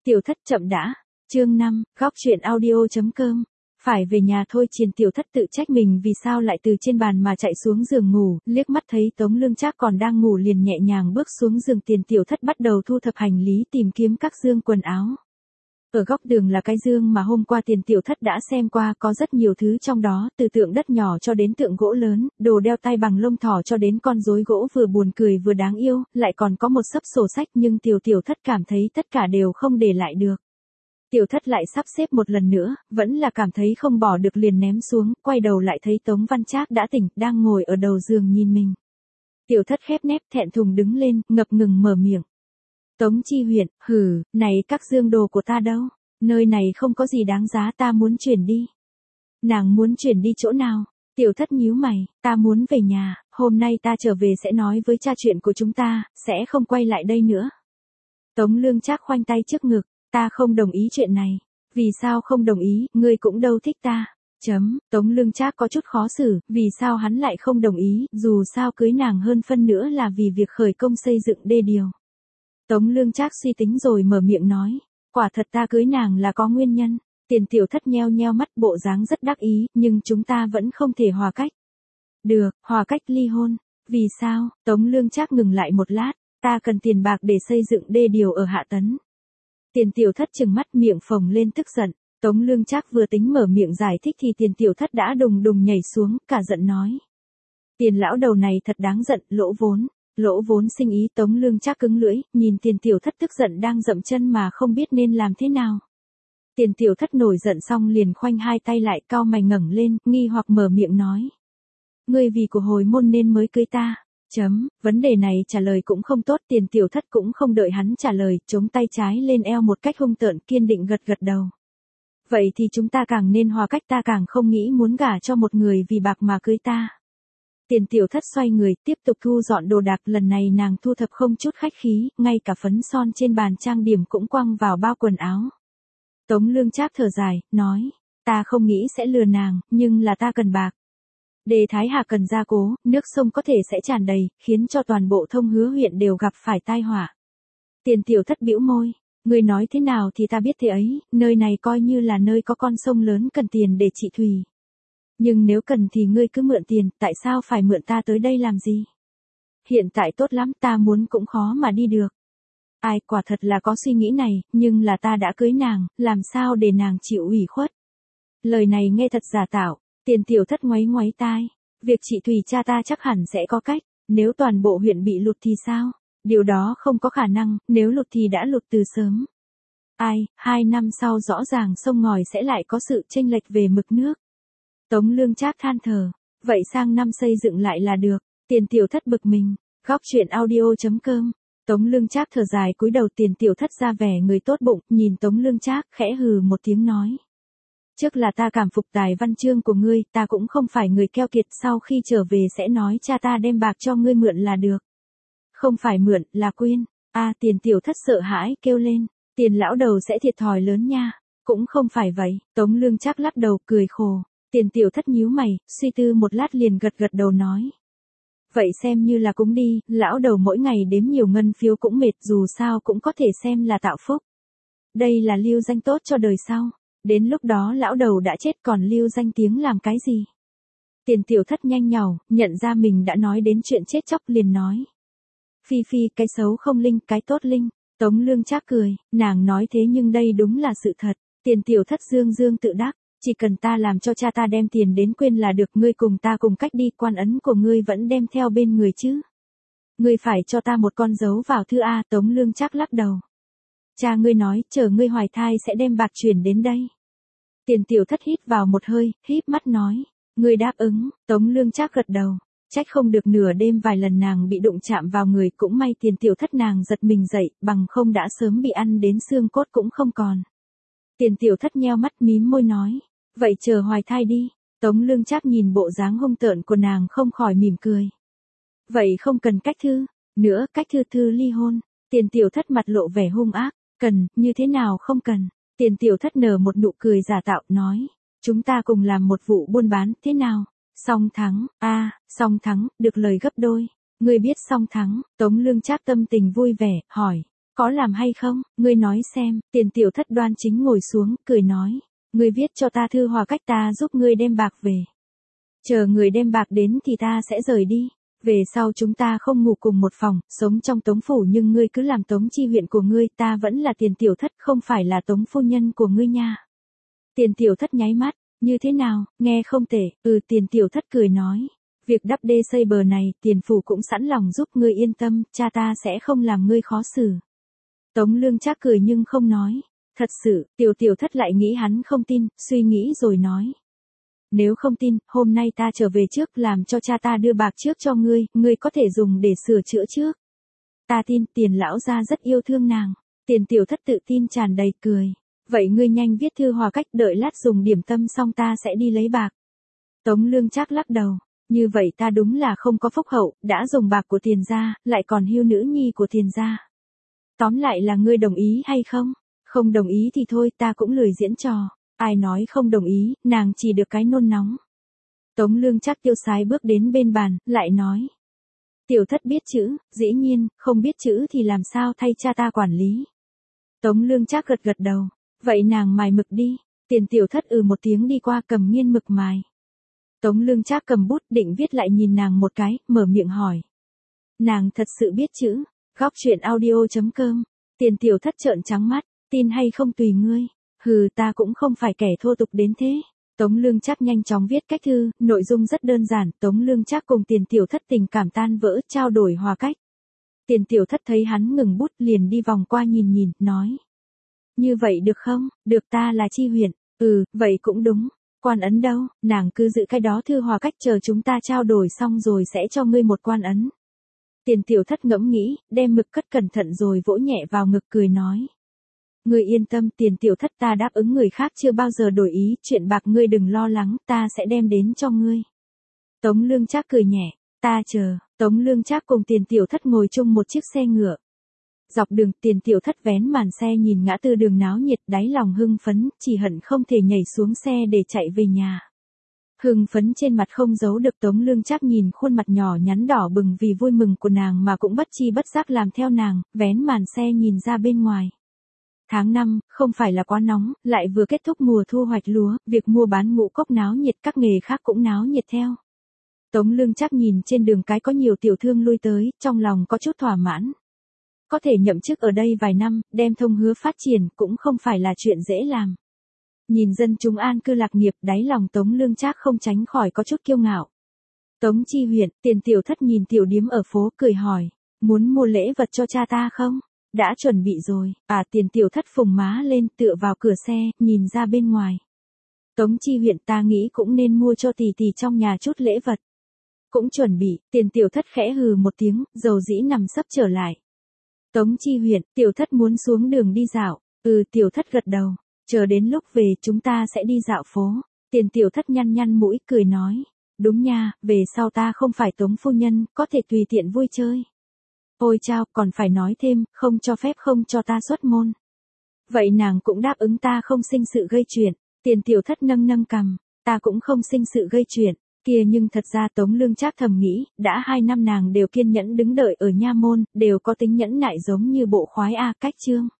Tiểu Thất chậm đã. Chương 5, góc truyện audio.com. Phải về nhà thôi. Tiểu Thất tự trách mình vì sao lại từ trên bàn mà chạy xuống giường ngủ, liếc mắt thấy Tống Lương Trác còn đang ngủ liền nhẹ nhàng bước xuống giường. Tiểu Thất bắt đầu thu thập hành lý, tìm kiếm các dương quần áo. Ở góc đường là cái dương mà hôm qua Tiểu Thất đã xem qua, có rất nhiều thứ trong đó, từ tượng đất nhỏ cho đến tượng gỗ lớn, đồ đeo tay bằng lông thỏ cho đến con rối gỗ vừa buồn cười vừa đáng yêu, lại còn có một xấp sổ sách, nhưng Tiểu Thất cảm thấy tất cả đều không để lại được. Tiểu Thất lại sắp xếp một lần nữa, vẫn là cảm thấy không bỏ được liền ném xuống, quay đầu lại thấy Tống Văn Trác đã tỉnh, đang ngồi ở đầu giường nhìn mình. Tiểu Thất khép nép thẹn thùng đứng lên, ngập ngừng mở miệng. Tống Chi Huyền, này các dương đồ của ta đâu? Nơi này không có gì đáng giá, ta muốn chuyển đi. Nàng muốn chuyển đi chỗ nào? Tiểu Thất nhíu mày, ta muốn về nhà, hôm nay ta trở về sẽ nói với cha chuyện của chúng ta, sẽ không quay lại đây nữa. Tống Lương Trác khoanh tay trước ngực, ta không đồng ý chuyện này. Vì sao không đồng ý, ngươi cũng đâu thích ta. Tống Lương Trác có chút khó xử, vì sao hắn lại không đồng ý, dù sao cưới nàng hơn phân nữa là vì việc khởi công xây dựng đê điều. Tống Lương Trác suy tính rồi mở miệng nói, quả thật ta cưới nàng là có nguyên nhân. Tiểu Thất nheo nheo mắt, bộ dáng rất đắc ý, nhưng chúng ta vẫn không thể hòa cách. Được, hòa cách ly hôn. Vì sao? Tống Lương Trác ngừng lại một lát, ta cần tiền bạc để xây dựng đê điều ở Hạ Tấn. Tiểu Thất trừng mắt, miệng phồng lên tức giận. Tống Lương Trác vừa tính mở miệng giải thích thì Tiểu Thất đã đùng đùng nhảy xuống, cả giận nói. Tiền lão đầu này thật đáng giận, lỗ vốn sinh ý. Tống Lương Trác cứng lưỡi, nhìn Tiểu Thất tức giận đang dậm chân mà không biết nên làm thế nào. Tiểu Thất nổi giận xong liền khoanh hai tay lại, cau mày ngẩng lên, nghi hoặc mở miệng nói. Ngươi vì của hồi môn nên mới cưới ta. Vấn đề này trả lời cũng không tốt. Tiểu Thất cũng không đợi hắn trả lời, chống tay trái lên eo một cách hung tợn, kiên định gật đầu. Vậy thì chúng ta càng nên hòa cách, ta càng không nghĩ muốn gả cho một người vì bạc mà cưới ta. Tiểu Thất xoay người, tiếp tục thu dọn đồ đạc, lần này nàng thu thập không chút khách khí, ngay cả phấn son trên bàn trang điểm cũng quăng vào bao quần áo. Tống Lương Trác thở dài, nói, ta không nghĩ sẽ lừa nàng, nhưng là ta cần bạc. Đê Thái Hà cần gia cố, nước sông có thể sẽ tràn đầy, khiến cho toàn bộ Thông Hứa huyện đều gặp phải tai họa. Tiểu Thất bĩu môi, ngươi nói thế nào thì ta biết thế ấy, nơi này coi như là nơi có con sông lớn cần tiền để trị thủy. Nhưng nếu cần thì ngươi cứ mượn tiền, tại sao phải mượn ta tới đây làm gì? Hiện tại tốt lắm, ta muốn cũng khó mà đi được. Ai, quả thật là có suy nghĩ này, nhưng là ta đã cưới nàng, làm sao để nàng chịu ủy khuất? Lời này nghe thật giả tạo. Tiểu Thất ngoáy ngoáy tai. Việc trị thủy cha ta chắc hẳn sẽ có cách. Nếu toàn bộ huyện bị lụt thì sao? Điều đó không có khả năng, nếu lụt thì đã lụt từ sớm. 2 năm sau rõ ràng sông ngòi sẽ lại có sự chênh lệch về mực nước. Tống Lương Trác than thở. Vậy sang năm xây dựng lại là được. Tiểu Thất bực mình. Góc truyện audio.com. Tống Lương Trác thở dài cúi đầu. Tiểu Thất ra vẻ người tốt bụng, nhìn Tống Lương Trác, khẽ hừ một tiếng nói. Trước là ta cảm phục tài văn chương của ngươi, ta cũng không phải người keo kiệt, sau khi trở về sẽ nói cha ta đem bạc cho ngươi mượn là được. Không phải mượn, là quyên. Tiểu Thất sợ hãi kêu lên, tiền lão đầu sẽ thiệt thòi lớn nha. Cũng không phải vậy. Tống Lương Trác lắc đầu cười khổ. Tiểu Thất nhíu mày, suy tư một lát liền gật đầu nói. Vậy xem như là cúng đi, lão đầu mỗi ngày đếm nhiều ngân phiếu cũng mệt, dù sao cũng có thể xem là tạo phúc. Đây là lưu danh tốt cho đời sau. Đến lúc đó lão đầu đã chết còn lưu danh tiếng làm cái gì? Tiểu Thất nhanh nhảu, nhận ra mình đã nói đến chuyện chết chóc liền nói. Phi, cái xấu không linh, cái tốt linh. Tống Lương Trác cười, nàng nói thế nhưng đây đúng là sự thật. Tiểu Thất dương tự đắc, chỉ cần ta làm cho cha ta đem tiền đến quên là được, ngươi cùng ta cùng cách đi, quan ấn của ngươi vẫn đem theo bên người chứ. Ngươi phải cho ta một con dấu vào thư A. Tống Lương Trác lắc đầu. Cha ngươi nói, chờ ngươi hoài thai sẽ đem bạc chuyển đến đây. Tiểu Thất hít vào một hơi, híp mắt nói. Ngươi đáp ứng. Tống Lương Trác gật đầu. Trách không được nửa đêm vài lần nàng bị đụng chạm vào người, cũng may Tiểu Thất nàng giật mình dậy, bằng không đã sớm bị ăn đến xương cốt cũng không còn. Tiểu Thất nheo mắt mím môi nói. Vậy chờ hoài thai đi. Tống Lương Trác nhìn bộ dáng hung tợn của nàng không khỏi mỉm cười. Vậy không cần cách thư nữa, cách thư ly hôn. Tiểu Thất mặt lộ vẻ hung ác. Cần, như thế nào không cần. Tiểu Thất nở một nụ cười giả tạo, nói. Chúng ta cùng làm một vụ buôn bán, thế nào? Song thắng. Song thắng, được lời gấp đôi. Ngươi biết song thắng. Tống Lương Trác tâm tình vui vẻ, hỏi. Có làm hay không, ngươi nói xem, Tiền Tiểu Thất đoan chính ngồi xuống, cười nói. Ngươi viết cho ta thư hòa cách ta giúp ngươi đem bạc về. Chờ người đem bạc đến thì ta sẽ rời đi. Về sau chúng ta không ngủ cùng một phòng, sống trong Tống phủ nhưng ngươi cứ làm Tống chi huyện của ngươi, ta vẫn là Tiền Tiểu Thất không phải là Tống phu nhân của ngươi nha. Tiền Tiểu Thất nháy mắt, như thế nào, nghe không tệ, Tiền Tiểu Thất cười nói. Việc đắp đê xây bờ này, Tiền phủ cũng sẵn lòng giúp ngươi yên tâm, cha ta sẽ không làm ngươi khó xử. Tống Lương Trác cười nhưng không nói. Thật sự, Tiểu Thất lại nghĩ hắn không tin, suy nghĩ rồi nói. Nếu không tin, hôm nay ta trở về trước làm cho cha ta đưa bạc trước cho ngươi có thể dùng để sửa chữa trước. Ta tin Tiền lão gia rất yêu thương nàng. Tiền Tiểu Thất tự tin tràn đầy cười. Vậy ngươi nhanh viết thư hòa cách, đợi lát dùng điểm tâm xong ta sẽ đi lấy bạc. Tống Lương Trác lắc đầu. Như vậy ta đúng là không có phúc hậu, đã dùng bạc của Tiền gia, lại còn hưu nữ nhi của Tiền gia. Tóm lại là ngươi đồng ý hay không? Không đồng ý thì thôi, ta cũng lười diễn trò. Ai nói không đồng ý, nàng chỉ được cái nôn nóng. Tống Lương Trác tiêu sái bước đến bên bàn, lại nói. Tiểu Thất biết chữ, dĩ nhiên, không biết chữ thì làm sao thay cha ta quản lý. Tống Lương Trác gật gật đầu. Vậy nàng mài mực đi. Tiền Tiểu Thất một tiếng đi qua cầm nghiên mực mài. Tống Lương Trác cầm bút định viết lại nhìn nàng một cái, mở miệng hỏi. Nàng thật sự biết chữ. Góc truyện audio.com. Tiền Tiểu Thất trợn trắng mắt, tin hay không tùy ngươi. Hừ, ta cũng không phải kẻ thô tục đến thế. Tống Lương Trác nhanh chóng viết cách thư, nội dung rất đơn giản, Tống Lương Trác cùng Tiền Tiểu Thất tình cảm tan vỡ, trao đổi hòa cách. Tiền Tiểu Thất thấy hắn ngừng bút liền đi vòng qua nhìn, nói. Như vậy được không, được ta là Chi huyện, vậy cũng đúng. Quan ấn đâu, nàng cứ giữ cái đó thư hòa cách chờ chúng ta trao đổi xong rồi sẽ cho ngươi một quan ấn. Tiền Tiểu Thất ngẫm nghĩ, đem mực cất cẩn thận rồi vỗ nhẹ vào ngực cười nói. Ngươi yên tâm, Tiền Tiểu Thất ta đáp ứng người khác chưa bao giờ đổi ý, chuyện bạc ngươi đừng lo lắng, ta sẽ đem đến cho ngươi. Tống Lương Trác cười nhẹ, ta chờ. Tống Lương Trác cùng Tiền Tiểu Thất ngồi chung một chiếc xe ngựa. Dọc đường, Tiền Tiểu Thất vén màn xe nhìn ngã tư đường náo nhiệt, đáy lòng hưng phấn, chỉ hận không thể nhảy xuống xe để chạy về nhà. Hưng phấn trên mặt không giấu được. Tống Lương Trác nhìn khuôn mặt nhỏ nhắn đỏ bừng vì vui mừng của nàng mà cũng bất chi bất giác làm theo nàng, vén màn xe nhìn ra bên ngoài. Tháng 5, không phải là quá nóng, lại vừa kết thúc mùa thu hoạch lúa, việc mua bán ngũ cốc náo nhiệt, các nghề khác cũng náo nhiệt theo. Tống Lương Trác nhìn trên đường cái có nhiều tiểu thương lui tới, trong lòng có chút thỏa mãn. Có thể nhậm chức ở đây vài năm, đem thông hứa phát triển cũng không phải là chuyện dễ làm. Nhìn dân chúng an cư lạc nghiệp, đáy lòng Tống Lương Trác không tránh khỏi có chút kiêu ngạo. Tống chi huyện, Tiền Tiểu Thất nhìn tiểu điếm ở phố cười hỏi, muốn mua lễ vật cho cha ta không? Đã chuẩn bị rồi. Tiền Tiểu Thất phùng má lên tựa vào cửa xe, nhìn ra bên ngoài. Tống chi huyện, ta nghĩ cũng nên mua cho tỷ tỷ trong nhà chút lễ vật. Cũng chuẩn bị. Tiền Tiểu Thất khẽ hừ một tiếng, dầu dĩ nằm sấp trở lại. Tống chi huyện, Tiểu Thất muốn xuống đường đi dạo. Tiểu Thất gật đầu. Chờ đến lúc về chúng ta sẽ đi dạo phố. Tiền Tiểu Thất nhăn nhăn mũi cười nói. Đúng nha, về sau ta không phải Tống phu nhân, có thể tùy tiện vui chơi. Ôi chao, còn phải nói thêm, không cho phép không cho ta xuất môn. Vậy nàng cũng đáp ứng ta không sinh sự gây chuyện. Tiền Tiểu Thất nâng cằm, ta cũng không sinh sự gây chuyện. Kia nhưng thật ra Tống Lương Trác thầm nghĩ, đã 2 năm nàng đều kiên nhẫn đứng đợi ở nha môn, đều có tính nhẫn nại giống như bộ khoái cách chương.